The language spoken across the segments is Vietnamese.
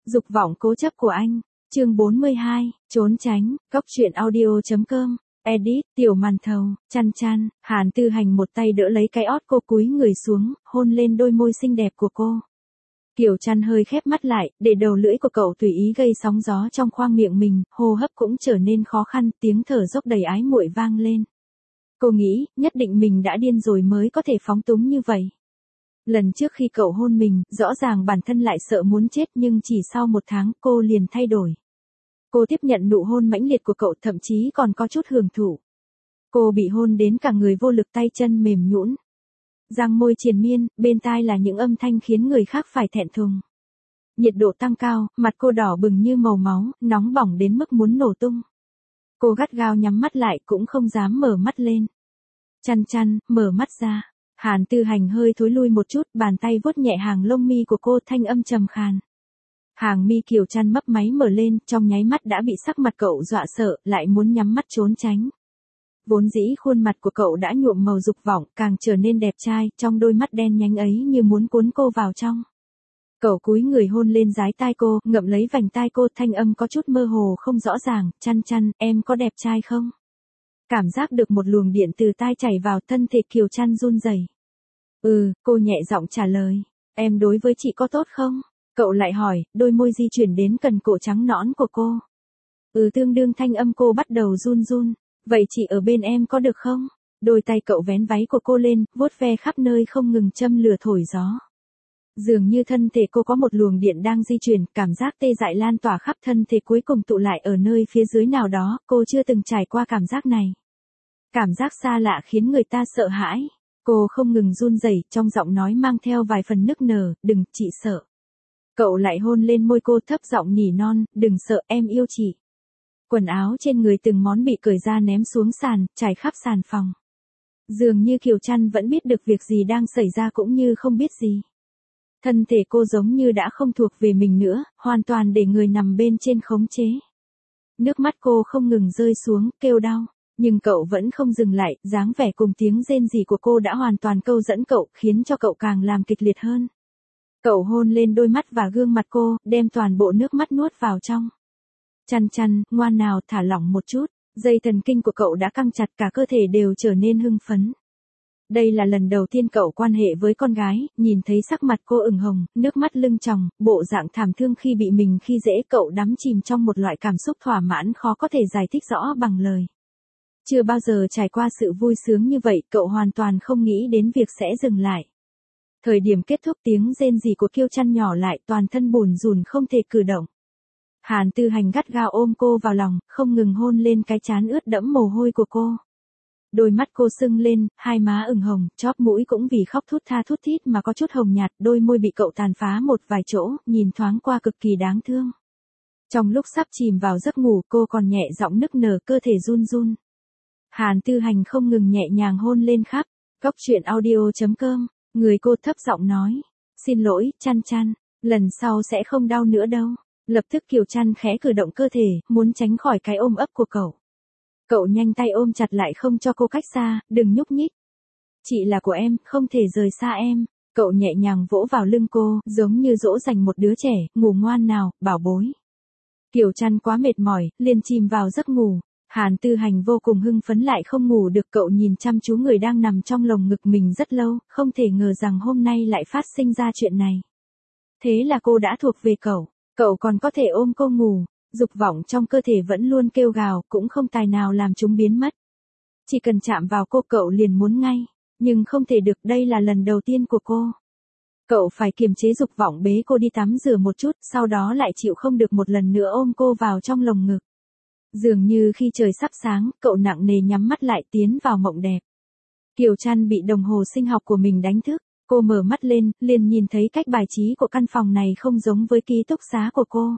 Dục vọng cố chấp của anh. Chương 42, trốn tránh, Cóc truyện audio.com. Edit, Tiểu Màn Thầu, Chăn Chăn. Hàn Tư Hành một tay đỡ lấy cái ót cô, cúi người xuống, hôn lên đôi môi xinh đẹp của cô. Kiều Chăn hơi khép mắt lại, để đầu lưỡi của cậu tùy ý gây sóng gió trong khoang miệng mình, hô hấp cũng trở nên khó khăn, tiếng thở dốc đầy ái muội vang lên. Cô nghĩ, nhất định mình đã điên rồi mới có thể phóng túng như vậy. Lần trước khi cậu hôn mình, rõ ràng bản thân lại sợ muốn chết, nhưng chỉ sau 1 tháng, cô liền thay đổi. Cô tiếp nhận nụ hôn mãnh liệt của cậu, thậm chí còn có chút hưởng thụ. Cô bị hôn đến cả người vô lực, tay chân mềm nhũn. Răng môi triền miên, bên tai là những âm thanh khiến người khác phải thẹn thùng. Nhiệt độ tăng cao, mặt cô đỏ bừng như màu máu, nóng bỏng đến mức muốn nổ tung. Cô gắt gao nhắm mắt lại, cũng không dám mở mắt lên. Chăn Chăn, mở mắt ra. Hàn Tư Hành hơi thối lui một chút, bàn tay vuốt nhẹ hàng lông mi của cô, thanh âm trầm khàn. Hàng mi Kiều Chăn mấp máy mở lên, trong nháy mắt đã bị sắc mặt cậu dọa sợ, lại muốn nhắm mắt trốn tránh. Vốn dĩ khuôn mặt của cậu đã nhuộm màu dục vọng, càng trở nên đẹp trai, trong đôi mắt đen nhánh ấy như muốn cuốn cô vào trong. Cậu cúi người hôn lên dái tai cô, ngậm lấy vành tai cô, thanh âm có chút mơ hồ không rõ ràng. Chăn Chăn, em có đẹp trai không? Cảm giác được một luồng điện từ tai chảy vào, thân thể Kiều Chăn run rẩy. Cô nhẹ giọng trả lời. Em đối với chị có tốt không? Cậu lại hỏi, đôi môi di chuyển đến cần cổ trắng nõn của cô. Tương đương, thanh âm cô bắt đầu run run. Vậy chị ở bên em có được không? Đôi tay cậu vén váy của cô lên, vuốt ve khắp nơi, không ngừng châm lửa thổi gió. Dường như thân thể cô có một luồng điện đang di chuyển, cảm giác tê dại lan tỏa khắp thân thể, cuối cùng tụ lại ở nơi phía dưới nào đó, cô chưa từng trải qua cảm giác này. Cảm giác xa lạ khiến người ta sợ hãi. Cô không ngừng run rẩy, trong giọng nói mang theo vài phần nức nở, đừng, chị sợ. Cậu lại hôn lên môi cô, thấp giọng nỉ non, đừng sợ, em yêu chị. Quần áo trên người từng món bị cởi ra ném xuống sàn, trải khắp sàn phòng. Dường như Kiều Chăn vẫn biết được việc gì đang xảy ra cũng như không biết gì. Thân thể cô giống như đã không thuộc về mình nữa, hoàn toàn để người nằm bên trên khống chế. Nước mắt cô không ngừng rơi xuống, kêu đau. Nhưng cậu vẫn không dừng lại, dáng vẻ cùng tiếng rên rỉ của cô đã hoàn toàn câu dẫn cậu, khiến cho cậu càng làm kịch liệt hơn. Cậu hôn lên đôi mắt và gương mặt cô, đem toàn bộ nước mắt nuốt vào trong. Chăn Chăn, ngoan nào, thả lỏng một chút. Dây thần kinh của cậu đã căng chặt, cả cơ thể đều trở nên hưng phấn. Đây là lần đầu tiên cậu quan hệ với con gái, nhìn thấy sắc mặt cô ửng hồng, nước mắt lưng tròng, bộ dạng thảm thương khi bị mình khi dễ, cậu đắm chìm trong một loại cảm xúc thỏa mãn khó có thể giải thích rõ bằng lời. Chưa bao giờ trải qua sự vui sướng như vậy, cậu hoàn toàn không nghĩ đến việc sẽ dừng lại. Thời điểm kết thúc, tiếng rên rỉ của Kiều Chăn nhỏ lại, toàn thân bủn rủn không thể cử động. Hàn Tư Hành gắt gao ôm cô vào lòng, không ngừng hôn lên cái trán ướt đẫm mồ hôi của cô. Đôi mắt cô sưng lên, hai má ửng hồng, chóp mũi cũng vì khóc thút tha thút thít mà có chút hồng nhạt, đôi môi bị cậu tàn phá một vài chỗ, nhìn thoáng qua cực kỳ đáng thương. Trong lúc sắp chìm vào giấc ngủ, cô còn nhẹ giọng nức nở, cơ thể run run. Hàn Tư Hành không ngừng nhẹ nhàng hôn lên khắp. Cóc truyện audio.com. Người cô thấp giọng nói. Xin lỗi, Chăn Chăn. Lần sau sẽ không đau nữa đâu. Lập tức Kiều Chăn khẽ cử động cơ thể, muốn tránh khỏi cái ôm ấp của cậu. Cậu nhanh tay ôm chặt lại, không cho cô cách xa, đừng nhúc nhích. Chị là của em, không thể rời xa em. Cậu nhẹ nhàng vỗ vào lưng cô, giống như dỗ dành một đứa trẻ, ngủ ngoan nào, bảo bối. Kiều Chăn quá mệt mỏi, liền chìm vào giấc ngủ. Hàn Tư Hành vô cùng hưng phấn, lại không ngủ được, cậu nhìn chăm chú người đang nằm trong lồng ngực mình rất lâu, không thể ngờ rằng hôm nay lại phát sinh ra chuyện này. Thế là cô đã thuộc về cậu còn có thể ôm cô ngủ, dục vọng trong cơ thể vẫn luôn kêu gào, cũng không tài nào làm chúng biến mất. Chỉ cần chạm vào cô, cậu liền muốn ngay, nhưng không thể được, đây là lần đầu tiên của cô. Cậu phải kiềm chế dục vọng, bế cô đi tắm rửa một chút, sau đó lại chịu không được một lần nữa ôm cô vào trong lồng ngực. Dường như khi trời sắp sáng, cậu nặng nề nhắm mắt lại, tiến vào mộng đẹp. Kiều Chăn bị đồng hồ sinh học của mình đánh thức, cô mở mắt lên, liền nhìn thấy cách bài trí của căn phòng này không giống với ký túc xá của cô.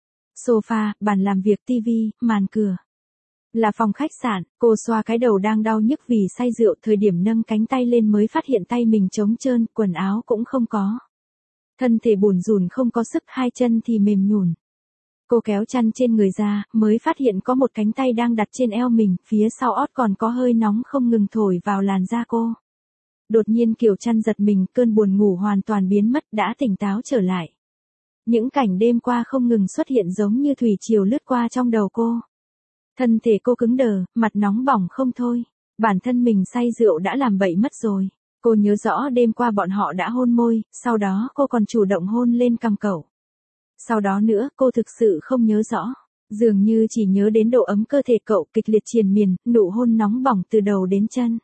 Sofa, bàn làm việc, tivi, màn cửa. Là phòng khách sạn, cô xoa cái đầu đang đau nhức vì say rượu, thời điểm nâng cánh tay lên mới phát hiện tay mình trống trơn, quần áo cũng không có. Thân thể bủn rủn không có sức, hai chân thì mềm nhũn. Cô kéo chăn trên người ra, mới phát hiện có một cánh tay đang đặt trên eo mình, phía sau ót còn có hơi nóng không ngừng thổi vào làn da cô. Đột nhiên Kiều Chăn giật mình, cơn buồn ngủ hoàn toàn biến mất, đã tỉnh táo trở lại. Những cảnh đêm qua không ngừng xuất hiện giống như thủy triều lướt qua trong đầu cô. Thân thể cô cứng đờ, mặt nóng bỏng không thôi. Bản thân mình say rượu đã làm bậy mất rồi. Cô nhớ rõ đêm qua bọn họ đã hôn môi, sau đó cô còn chủ động hôn lên cằm cậu. Sau đó nữa, cô thực sự không nhớ rõ. Dường như chỉ nhớ đến độ ấm cơ thể cậu kịch liệt triền miên, nụ hôn nóng bỏng từ đầu đến chân.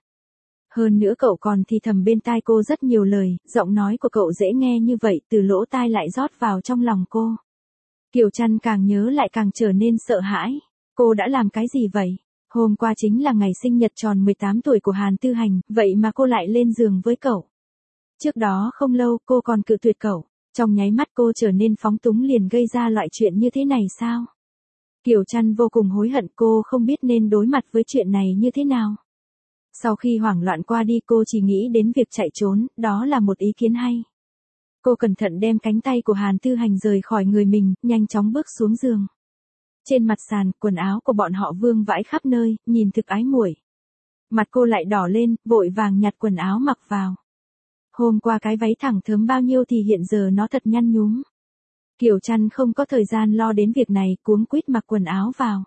Hơn nữa cậu còn thì thầm bên tai cô rất nhiều lời, giọng nói của cậu dễ nghe như vậy từ lỗ tai lại rót vào trong lòng cô. Kiều Trăn càng nhớ lại càng trở nên sợ hãi. Cô đã làm cái gì vậy? Hôm qua chính là ngày sinh nhật tròn 18 tuổi của Hàn Tư Hành, vậy mà cô lại lên giường với cậu. Trước đó không lâu cô còn cự tuyệt cậu, trong nháy mắt cô trở nên phóng túng liền gây ra loại chuyện như thế này sao? Kiều Trăn vô cùng hối hận, cô không biết nên đối mặt với chuyện này như thế nào. Sau khi hoảng loạn qua đi cô chỉ nghĩ đến việc chạy trốn, đó là một ý kiến hay. Cô cẩn thận đem cánh tay của Hàn Tư Hành rời khỏi người mình, nhanh chóng bước xuống giường. Trên mặt sàn, quần áo của bọn họ vương vãi khắp nơi, nhìn thực ái muội. Mặt cô lại đỏ lên, vội vàng nhặt quần áo mặc vào. Hôm qua cái váy thẳng thớm bao nhiêu thì hiện giờ nó thật nhăn nhúm. Kiều Trăn không có thời gian lo đến việc này, cuống quýt mặc quần áo vào.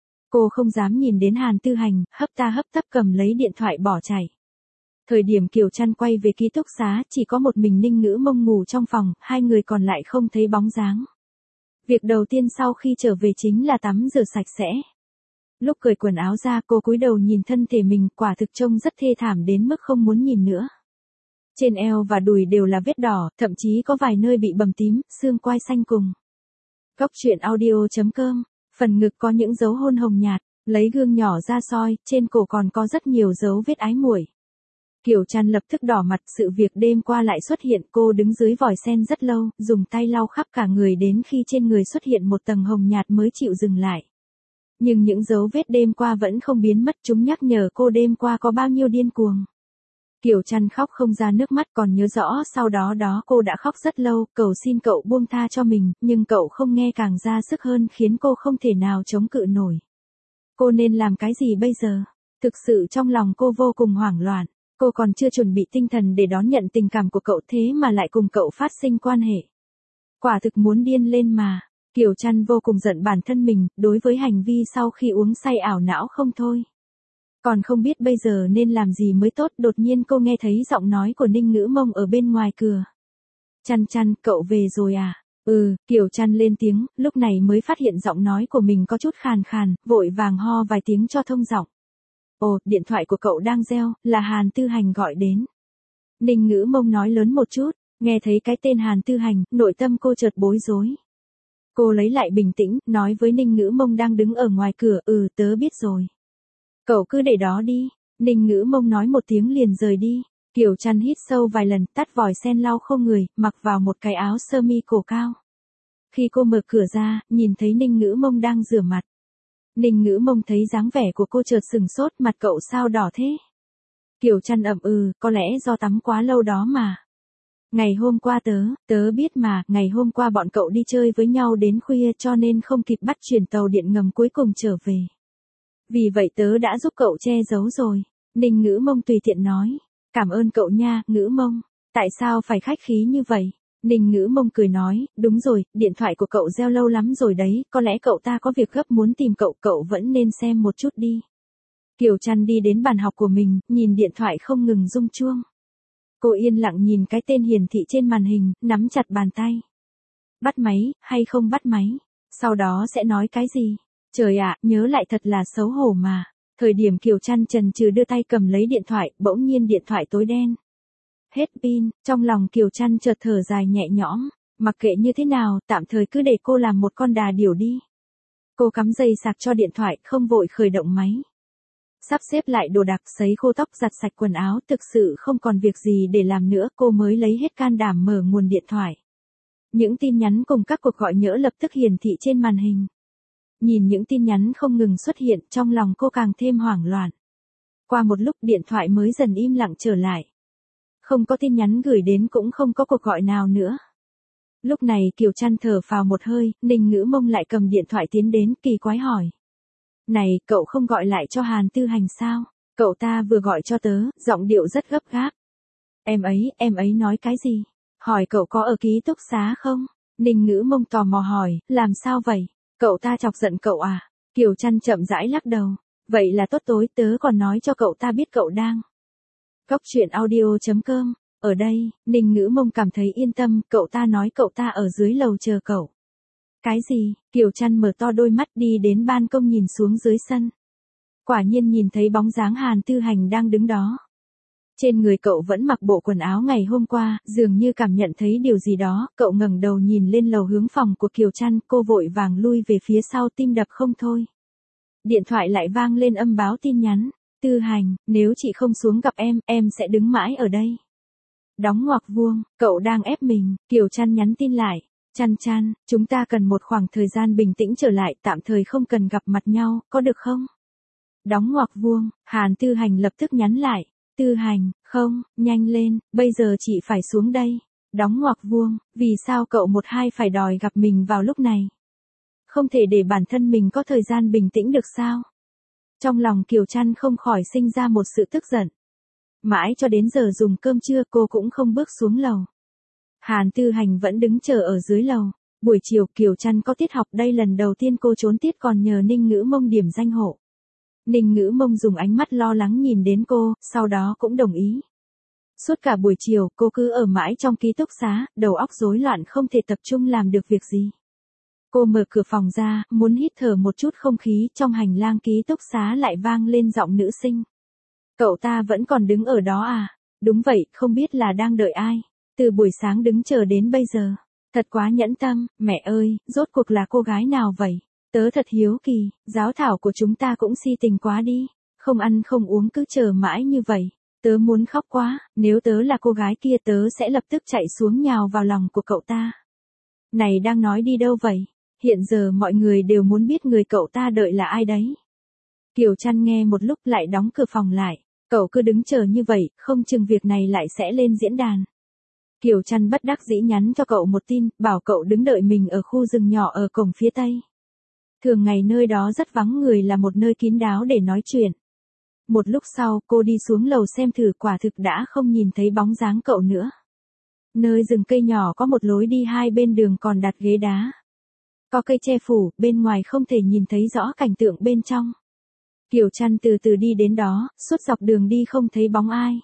Cô không dám nhìn đến Hàn Tư Hành, hấp ta hấp tấp cầm lấy điện thoại bỏ chạy. Thời điểm Kiều Trăn quay về ký túc xá, chỉ có một mình Ninh Ngữ Mông ngủ trong phòng, hai người còn lại không thấy bóng dáng. Việc đầu tiên sau khi trở về chính là tắm rửa sạch sẽ. Lúc cởi quần áo ra cô cúi đầu nhìn thân thể mình, quả thực trông rất thê thảm đến mức không muốn nhìn nữa. Trên eo và đùi đều là vết đỏ, thậm chí có vài nơi bị bầm tím, xương quai xanh cùng. Góc truyện audio.com, phần ngực có những dấu hôn hồng nhạt, lấy gương nhỏ ra soi, trên cổ còn có rất nhiều dấu vết ái muội. Kiều Trăn lập tức đỏ mặt, sự việc đêm qua lại xuất hiện, cô đứng dưới vòi sen rất lâu, dùng tay lau khắp cả người đến khi trên người xuất hiện một tầng hồng nhạt mới chịu dừng lại. Nhưng những dấu vết đêm qua vẫn không biến mất, chúng nhắc nhở cô đêm qua có bao nhiêu điên cuồng. Kiều Trăn khóc không ra nước mắt, còn nhớ rõ sau đó cô đã khóc rất lâu, cầu xin cậu buông tha cho mình, nhưng cậu không nghe càng ra sức hơn khiến cô không thể nào chống cự nổi. Cô nên làm cái gì bây giờ? Thực sự trong lòng cô vô cùng hoảng loạn, cô còn chưa chuẩn bị tinh thần để đón nhận tình cảm của cậu thế mà lại cùng cậu phát sinh quan hệ. Quả thực muốn điên lên mà. Kiều Trăn vô cùng giận bản thân mình, đối với hành vi sau khi uống say ảo não không thôi. Còn không biết bây giờ nên làm gì mới tốt, đột nhiên cô nghe thấy giọng nói của Ninh Ngữ Mông ở bên ngoài cửa. Trăn Trăn, cậu về rồi à? Kiều Trăn lên tiếng, lúc này mới phát hiện giọng nói của mình có chút khàn khàn, vội vàng ho vài tiếng cho thông giọng. Ồ, điện thoại của cậu đang reo, là Hàn Tư Hành gọi đến. Ninh Ngữ Mông nói lớn một chút, nghe thấy cái tên Hàn Tư Hành, nội tâm cô chợt bối rối. Cô lấy lại bình tĩnh, nói với Ninh Ngữ Mông đang đứng ở ngoài cửa, tớ biết rồi. Cậu cứ để đó đi. Ninh Ngữ Mông nói một tiếng liền rời đi. Kiều Trăn hít sâu vài lần, tắt vòi sen lau khô người, mặc vào một cái áo sơ mi cổ cao. Khi cô mở cửa ra, nhìn thấy Ninh Ngữ Mông đang rửa mặt. Ninh Ngữ Mông thấy dáng vẻ của cô chợt sừng sốt, mặt cậu sao đỏ thế? Kiều Trăn ậm có lẽ do tắm quá lâu đó mà. Ngày hôm qua tớ biết mà, ngày hôm qua bọn cậu đi chơi với nhau đến khuya cho nên không kịp bắt chuyển tàu điện ngầm cuối cùng trở về. Vì vậy tớ đã giúp cậu che giấu rồi. Ninh Ngữ Mông tùy tiện nói. Cảm ơn cậu nha, Ngữ Mông. Tại sao phải khách khí như vậy? Ninh Ngữ Mông cười nói, đúng rồi, điện thoại của cậu reo lâu lắm rồi đấy, có lẽ cậu ta có việc gấp muốn tìm cậu vẫn nên xem một chút đi. Kiều Trăn đi đến bàn học của mình, nhìn điện thoại không ngừng rung chuông. Cô yên lặng nhìn cái tên hiển thị trên màn hình, nắm chặt bàn tay. Bắt máy, hay không bắt máy? Sau đó sẽ nói cái gì? Trời ạ, nhớ lại thật là xấu hổ mà. Thời điểm Kiều Trăn chần chừ đưa tay cầm lấy điện thoại, bỗng nhiên điện thoại tối đen. Hết pin, trong lòng Kiều Trăn chợt thở dài nhẹ nhõm, mặc kệ như thế nào, tạm thời cứ để cô làm một con đà điểu đi. Cô cắm dây sạc cho điện thoại, không vội khởi động máy. Sắp xếp lại đồ đạc, sấy khô tóc, giặt sạch quần áo, thực sự không còn việc gì để làm nữa, cô mới lấy hết can đảm mở nguồn điện thoại. Những tin nhắn cùng các cuộc gọi nhỡ lập tức hiển thị trên màn hình. Nhìn những tin nhắn không ngừng xuất hiện, trong lòng cô càng thêm hoảng loạn. Qua một lúc điện thoại mới dần im lặng trở lại. Không có tin nhắn gửi đến cũng không có cuộc gọi nào nữa. Lúc này Kiều Trăn thở phào một hơi, Ninh Ngữ Mông lại cầm điện thoại tiến đến, kỳ quái hỏi. Này, cậu không gọi lại cho Hàn Tư Hành sao? Cậu ta vừa gọi cho tớ, giọng điệu rất gấp gáp. Em ấy nói cái gì? Hỏi cậu có ở ký túc xá không? Ninh Ngữ Mông tò mò hỏi, làm sao vậy? Cậu ta chọc giận cậu à? Kiều Trăn chậm rãi lắc đầu. Vậy là tốt, tối tớ còn nói cho cậu ta biết cậu đang. Cóc truyện audio.com. Ở đây, Ninh Ngữ Mông cảm thấy yên tâm, cậu ta nói cậu ta ở dưới lầu chờ cậu. Cái gì? Kiều Trăn mở to đôi mắt đi đến ban công nhìn xuống dưới sân. Quả nhiên nhìn thấy bóng dáng Hàn Tư Hành đang đứng đó. Trên người cậu vẫn mặc bộ quần áo ngày hôm qua, dường như cảm nhận thấy điều gì đó, cậu ngẩng đầu nhìn lên lầu hướng phòng của Kiều Trăn, cô vội vàng lui về phía sau, tim đập không thôi. Điện thoại lại vang lên âm báo tin nhắn. Tư Hành, nếu chị không xuống gặp em sẽ đứng mãi ở đây. Đóng ngoặc vuông, cậu đang ép mình. Kiều Trăn nhắn tin lại. Trăn, chúng ta cần một khoảng thời gian bình tĩnh trở lại, tạm thời không cần gặp mặt nhau, có được không? Đóng ngoặc vuông, Hàn Tư Hành lập tức nhắn lại. Tư Hành, không, nhanh lên, bây giờ chị phải xuống đây. Đóng ngoặc vuông, vì sao cậu một hai phải đòi gặp mình vào lúc này? Không thể để bản thân mình có thời gian bình tĩnh được sao? Trong lòng Kiều Trăn không khỏi sinh ra một sự tức giận. Mãi cho đến giờ dùng cơm trưa cô cũng không bước xuống lầu. Hàn Tư Hành vẫn đứng chờ ở dưới lầu. Buổi chiều Kiều Trăn có tiết học, đây lần đầu tiên cô trốn tiết còn nhờ Ninh Ngữ Mông điểm danh hộ. Ninh Ngữ Mông dùng ánh mắt lo lắng nhìn đến cô, sau đó cũng đồng ý. Suốt cả buổi chiều cô cứ ở mãi trong ký túc xá, đầu óc rối loạn không thể tập trung làm được việc gì. Cô mở cửa phòng ra, muốn hít thở một chút không khí, trong hành lang ký túc xá lại vang lên giọng nữ sinh. Cậu ta vẫn còn đứng ở đó à? Đúng vậy, không biết là đang đợi ai. Từ buổi sáng đứng chờ đến bây giờ. Thật quá nhẫn tâm, mẹ ơi, rốt cuộc là cô gái nào vậy? Tớ thật hiếu kỳ, giáo thảo của chúng ta cũng si tình quá đi. Không ăn không uống cứ chờ mãi như vậy. Tớ muốn khóc quá, nếu tớ là cô gái kia tớ sẽ lập tức chạy xuống nhào vào lòng của cậu ta. Này đang nói đi đâu vậy? Hiện giờ mọi người đều muốn biết người cậu ta đợi là ai đấy. Kiều Trăn nghe một lúc lại đóng cửa phòng lại. Cậu cứ đứng chờ như vậy, không chừng việc này lại sẽ lên diễn đàn. Kiều Trăn bất đắc dĩ nhắn cho cậu một tin, bảo cậu đứng đợi mình ở khu rừng nhỏ ở cổng phía tây. Thường ngày nơi đó rất vắng người, là một nơi kín đáo để nói chuyện. Một lúc sau cô đi xuống lầu xem thử, quả thực đã không nhìn thấy bóng dáng cậu nữa. Nơi rừng cây nhỏ có một lối đi, hai bên đường còn đặt ghế đá. Có cây che phủ, bên ngoài không thể nhìn thấy rõ cảnh tượng bên trong. Kiều Trăn từ từ đi đến đó, suốt dọc đường đi không thấy bóng ai.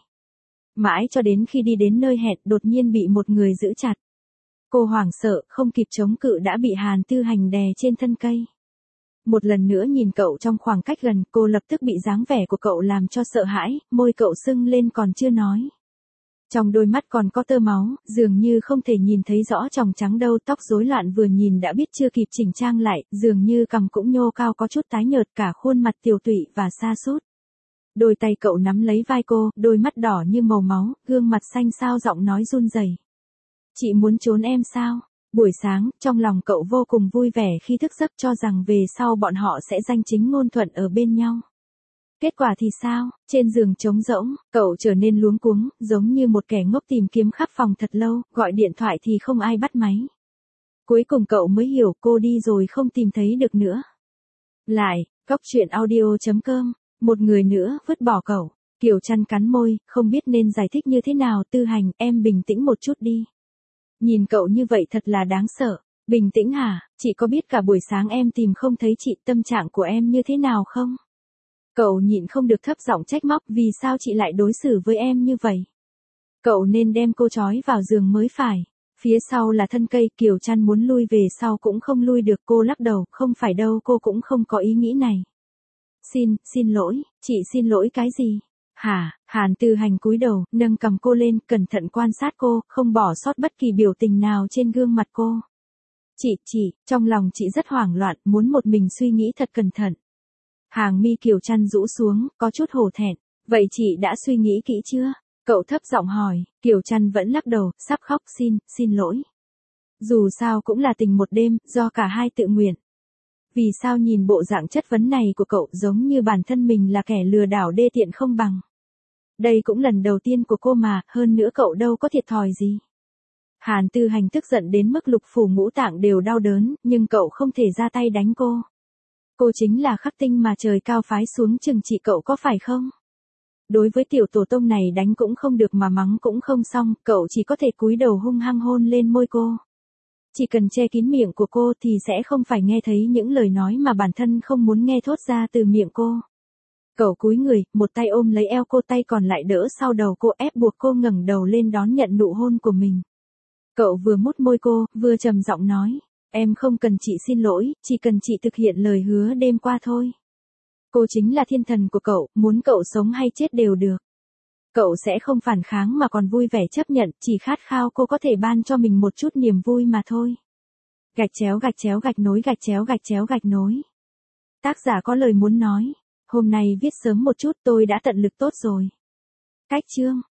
Mãi cho đến khi đi đến nơi hẹn, đột nhiên bị một người giữ chặt. Cô hoảng sợ, không kịp chống cự đã bị Hàn Tư Hành đè trên thân cây. Một lần nữa nhìn cậu trong khoảng cách gần, cô lập tức bị dáng vẻ của cậu làm cho sợ hãi, môi cậu sưng lên còn chưa nói. Trong đôi mắt còn có tơ máu, dường như không thể nhìn thấy rõ tròng trắng đâu, tóc rối loạn vừa nhìn đã biết chưa kịp chỉnh trang lại, dường như cằm cũng nhô cao có chút tái nhợt, cả khuôn mặt tiều tụy và sa sút. Đôi tay cậu nắm lấy vai cô, đôi mắt đỏ như màu máu, gương mặt xanh xao, giọng nói run rẩy. Chị muốn trốn em sao? Buổi sáng, trong lòng cậu vô cùng vui vẻ khi thức giấc, cho rằng về sau bọn họ sẽ danh chính ngôn thuận ở bên nhau. Kết quả thì sao? Trên giường trống rỗng, cậu trở nên luống cuống, giống như một kẻ ngốc tìm kiếm khắp phòng thật lâu, gọi điện thoại thì không ai bắt máy. Cuối cùng cậu mới hiểu cô đi rồi, không tìm thấy được nữa. Lại, cóc truyện audio.com, một người nữa vứt bỏ cậu. Kiều Trăn cắn môi, không biết nên giải thích như thế nào. Tư Hành, em bình tĩnh một chút đi. Nhìn cậu như vậy thật là đáng sợ. Bình tĩnh hả? Chị có biết cả buổi sáng em tìm không thấy chị, tâm trạng của em như thế nào không? Cậu nhịn không được thấp giọng trách móc, vì sao chị lại đối xử với em như vậy? Cậu nên đem cô trói vào giường mới phải. Phía sau là thân cây, Kiều Trăn muốn lui về sau cũng không lui được, cô lắc đầu, không phải đâu, cô cũng không có ý nghĩ này. Xin lỗi, chị xin lỗi cái gì? Hả? Hàn Tư Hành cúi đầu, nâng cầm cô lên, cẩn thận quan sát cô, không bỏ sót bất kỳ biểu tình nào trên gương mặt cô. Chị, trong lòng chị rất hoảng loạn, muốn một mình suy nghĩ thật cẩn thận. Hàng mi Kiều Trăn rũ xuống, có chút hổ thẹn. Vậy chị đã suy nghĩ kỹ chưa? Cậu thấp giọng hỏi. Kiều Trăn vẫn lắc đầu, sắp khóc. Xin lỗi. Dù sao cũng là tình một đêm, do cả hai tự nguyện. Vì sao nhìn bộ dạng chất vấn này của cậu giống như bản thân mình là kẻ lừa đảo đê tiện không bằng. Đây cũng lần đầu tiên của cô mà, hơn nữa cậu đâu có thiệt thòi gì. Hàn Tư Hành tức giận đến mức lục phủ ngũ tạng đều đau đớn, nhưng cậu không thể ra tay đánh cô. Cô chính là khắc tinh mà trời cao phái xuống trừng trị cậu, có phải không? Đối với tiểu tổ tông này đánh cũng không được mà mắng cũng không xong, cậu chỉ có thể cúi đầu hung hăng hôn lên môi cô. Chỉ cần che kín miệng của cô thì sẽ không phải nghe thấy những lời nói mà bản thân không muốn nghe thốt ra từ miệng cô. Cậu cúi người, một tay ôm lấy eo cô, tay còn lại đỡ sau đầu cô, ép buộc cô ngẩng đầu lên đón nhận nụ hôn của mình. Cậu vừa mút môi cô, vừa trầm giọng nói, em không cần chị xin lỗi, chỉ cần chị thực hiện lời hứa đêm qua thôi. Cô chính là thiên thần của cậu, muốn cậu sống hay chết đều được. Cậu sẽ không phản kháng mà còn vui vẻ chấp nhận, chỉ khát khao cô có thể ban cho mình một chút niềm vui mà thôi. Gạch chéo gạch nối gạch chéo gạch nối. Tác giả có lời muốn nói. Hôm nay viết sớm một chút, tôi đã tận lực tốt rồi. Cách chương